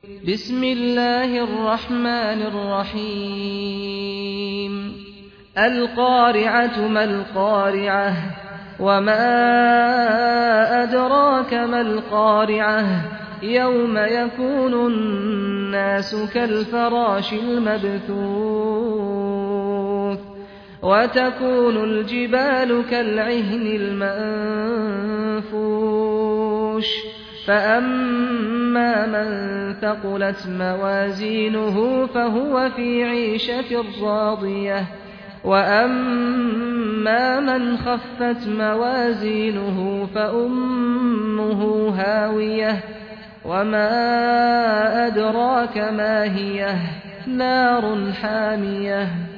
بسم الله الرحمن الرحيم القارعة ما القارعة وما أدراك ما القارعة يوم يكون الناس كالفراش المبثوث وتكون الجبال كالعهن المنفوش فأما من ثقلت موازينه فهو في عيشة راضية وأما من خفت موازينه فأمه هاوية وما أدراك ما هي نار حامية